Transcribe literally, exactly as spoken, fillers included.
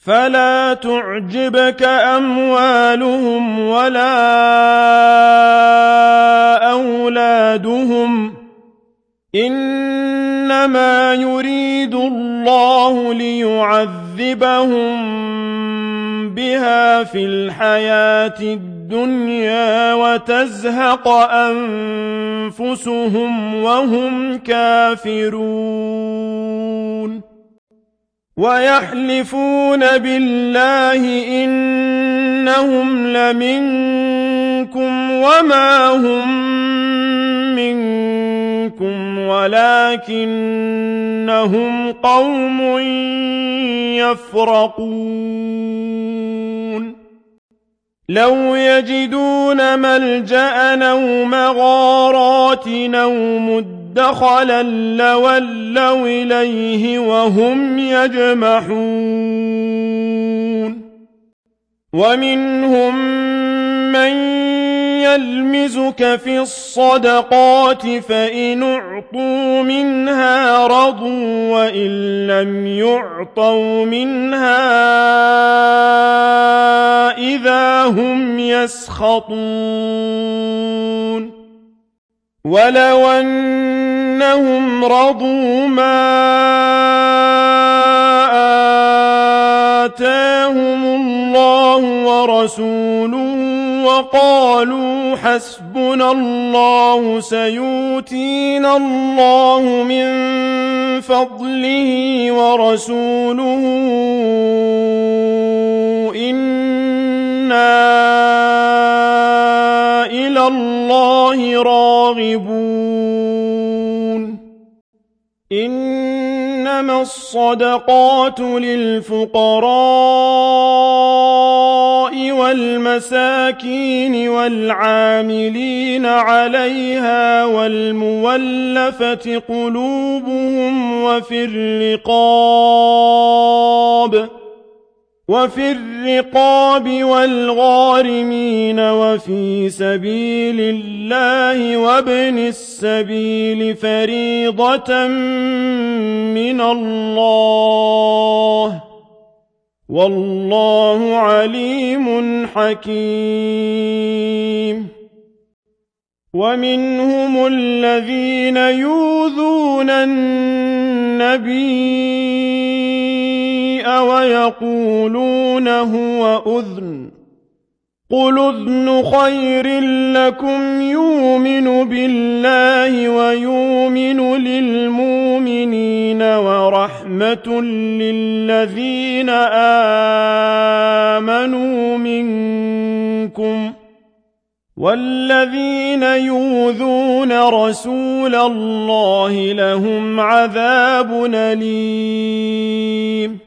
فلا تعجبك أموالهم ولا أولادهم إنما يريد الله ليعذبهم بها في الحياة الدنيا وتزهق أنفسهم وهم كافرون ويحلفون بالله إنهم لمنكم وما هم منكم ولكنهم قوم يفرقون لو يجدون ملجأ أو مغارات أو مدخلا لولوا إليه وهم يجمحون ومنهم من يلمزك في الصدقات فإن أعطوا منها رضوا وإن لم يعطوا منها إذا هم يسخطون ولو أنهم رضوا ما آتاهم الله ورسوله وقالوا حسبنا الله سيؤتينا الله من فضله ورسوله إنا إلى الله راغبون إنما الصدقات للفقراء والمساكين والعاملين عليها والمولفة قلوبهم وفي الرقاب وفي الرقاب والغارمين وفي سبيل الله وابن السبيل فريضة من الله والله عليم حكيم ومنهم الذين يؤذون النبي ويقولون هو أذن قل أذن خير لكم يؤمن بالله ويؤمن للمؤمنين ورحمة للذين آمنوا منكم والذين يؤذون رسول الله لهم عذاب أليم